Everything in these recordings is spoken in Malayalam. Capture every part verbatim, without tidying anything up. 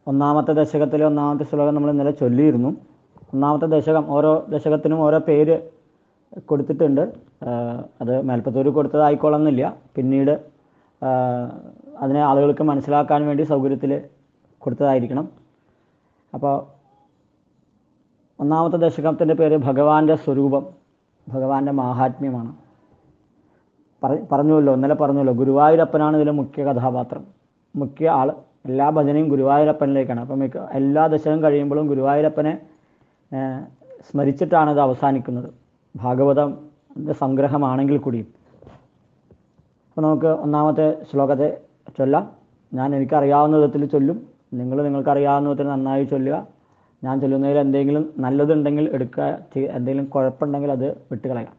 ഒന്നാമത്തെ ദശകത്തിലെ ഒന്നാമത്തെ ശ്ലോകം നമ്മൾ ഇന്നലെ ചൊല്ലിയിരുന്നു. ഒന്നാമത്തെ ദശകം ഓരോ ദശകത്തിനും ഓരോ പേര് കൊടുത്തിട്ടുണ്ട്. അത് മേൽപ്പത്തൂർ കൊടുത്തതായിക്കോളന്നില്ല. പിന്നീട് അതിനെ ആളുകൾക്ക് മനസ്സിലാക്കാൻ വേണ്ടി സൗകര്യത്തിൽ കൊടുത്തതായിരിക്കണം. അപ്പോൾ ഒന്നാമത്തെ ദശകത്തിൻ്റെ പേര് ഭഗവാന്റെ സ്വരൂപം, ഭഗവാന്റെ മാഹാത്മ്യമാണ്. പറ പറഞ്ഞുവല്ലോ ഇന്നലെ പറഞ്ഞുവല്ലോ ഗുരുവായൂരപ്പനാണ് ഇതിലെ മുഖ്യ കഥാപാത്രം, മുഖ്യ ആൾ. എല്ലാ ഭജനയും ഗുരുവായൂരപ്പനിലേക്കാണ്. അപ്പം മിക്ക എല്ലാ ദശകം കഴിയുമ്പോഴും ഗുരുവായൂരപ്പനെ സ്മരിച്ചിട്ടാണ് ഇത് അവസാനിക്കുന്നത്, ഭാഗവതത്തിൻ്റെ സംഗ്രഹമാണെങ്കിൽ കൂടിയും. അപ്പോൾ നമുക്ക് ഒന്നാമത്തെ ശ്ലോകത്തെ ചൊല്ലാം. ഞാൻ എനിക്കറിയാവുന്ന വിധത്തിൽ ചൊല്ലും, നിങ്ങൾ നിങ്ങൾക്കറിയാവുന്ന വിധത്തിൽ നന്നായി ചൊല്ലുക. ഞാൻ ചൊല്ലുന്നതിൽ എന്തെങ്കിലും നല്ലതുണ്ടെങ്കിൽ എടുക്കുക, എന്തെങ്കിലും കുഴപ്പമുണ്ടെങ്കിൽ അത് വിട്ടുകളയാം.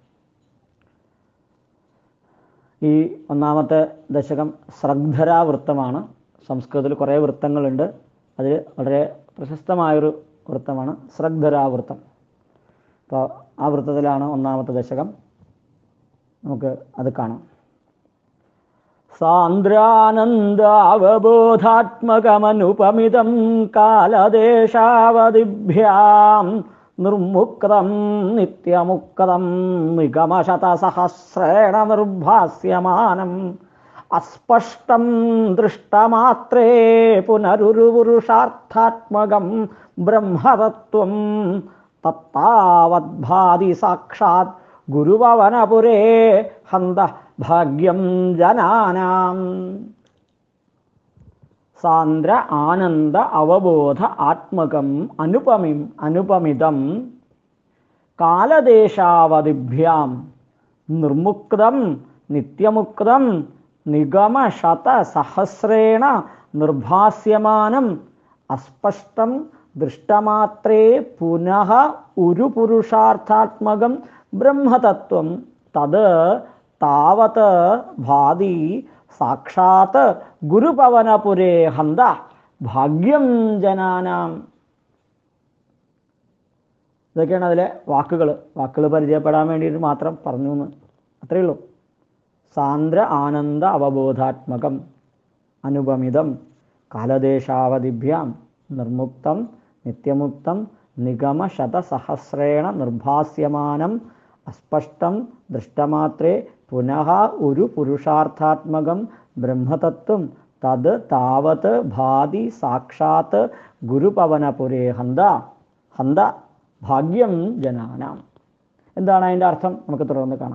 ഈ ഒന്നാമത്തെ ദശകം ശ്രദ്ധരാവൃത്തമാണ്. സംസ്കൃതത്തിൽ കുറേ വൃത്തങ്ങളുണ്ട്. അതിൽ വളരെ പ്രശസ്തമായൊരു വൃത്തമാണ് ശ്രദ്ധരാവൃത്തം. അപ്പോൾ ആ വൃത്തത്തിലാണ് ഒന്നാമത്തെ ദശകം. നമുക്ക് അത് കാണാം. സാന്ദ്രാനന്ദാവബോധാത്മകമനുപമിതം കാലദേശാവധിഭ്യാം നിർമുക്തം നിത്യമുക്തം നിഗമശതസഹസ്രേണ നിർഭാസ്യമാനം അസ്പഷ്ടം ദൃഷ്ടമാത്രേ പുനരുരുപുരുഷാർത്ഥാത്മകം ബ്രഹ്മതത്വം തത്താവദ്ഭാതി സാക്ഷാത് ഗുരുഭവനപുരേ ഹന്ത ഭാഗ്യം ജനാനാം. സാന്ദ്ര ആനന്ദ അവബോധ ആത്മകം അനുപമിം അനുപമിതം കാലദേശാവധിഭ്യാം നിർമുക്തം നിത്യമുക്തം നിഗമശത സഹസ്രേണ നിർഭാസ്യമാനം അസ്പഷ്ടം ദൃഷ്ടമാത്രേ പുനഃ ഒരു പുരുഷാർത്ഥാത്മകം ബ്രഹ്മതത്വം തത് താവത് ഭാതി സാക്ഷാത് ഗുരുഭവനപുരേ ഹന്ത ഭാഗ്യം ജനാനാം. ഇതൊക്കെയാണ് അതിലെ വാക്കുകൾ. വാക്കുകൾ പരിചയപ്പെടാൻ വേണ്ടിയിട്ട് മാത്രം പറഞ്ഞു എന്ന് അത്രയേ ഉള്ളൂ. സാന്ദ്ര ആനന്ദ അവബോധാത്മകം അനുപമിതം കാലദേശാവധിഭ്യാം നിർമുക്തം നിത്യമുക്തം നിഗമശതസഹസ്രേണ നിർഭാസ്യമാനം അസ്പഷ്ടം ദൃഷ്ടമാത്രേ പുനഃ ഒരു പുരുഷാർത്ഥാത്മകം ബ്രഹ്മതത്വം തത് താവത് ഭാതി സാക്ഷാത് ഗുരുപവനപുരേ ഹന്ത ഹന്ത ഭാഗ്യം ജനാനാം. എന്താണ് അതിൻ്റെ അർത്ഥം? നമുക്ക് തുടർന്ന് കാണാം.